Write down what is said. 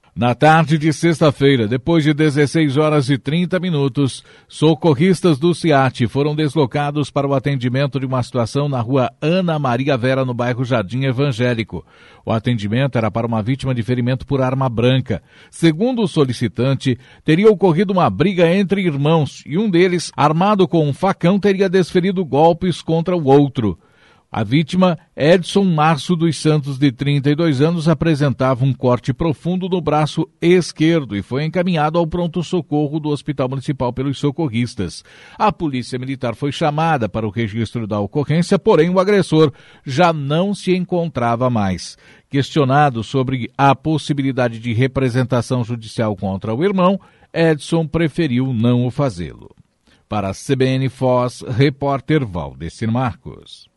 Na tarde de sexta-feira, depois de 16 horas e 30 minutos, socorristas do SEAT foram deslocados para o atendimento de uma situação na rua Ana Maria Vera, no bairro Jardim Evangélico. O atendimento era para uma vítima de ferimento por arma branca. Segundo o solicitante, teria ocorrido uma briga entre irmãos e um deles, armado com um facão, teria desferido golpes contra o outro. A vítima, Edson Março dos Santos, de 32 anos, apresentava um corte profundo no braço esquerdo e foi encaminhado ao pronto-socorro do Hospital Municipal pelos socorristas. A Polícia Militar foi chamada para o registro da ocorrência, porém o agressor já não se encontrava mais. Questionado sobre a possibilidade de representação judicial contra o irmão, Edson preferiu não o fazê-lo. Para a CBN Foz, repórter Valdecir Marcos.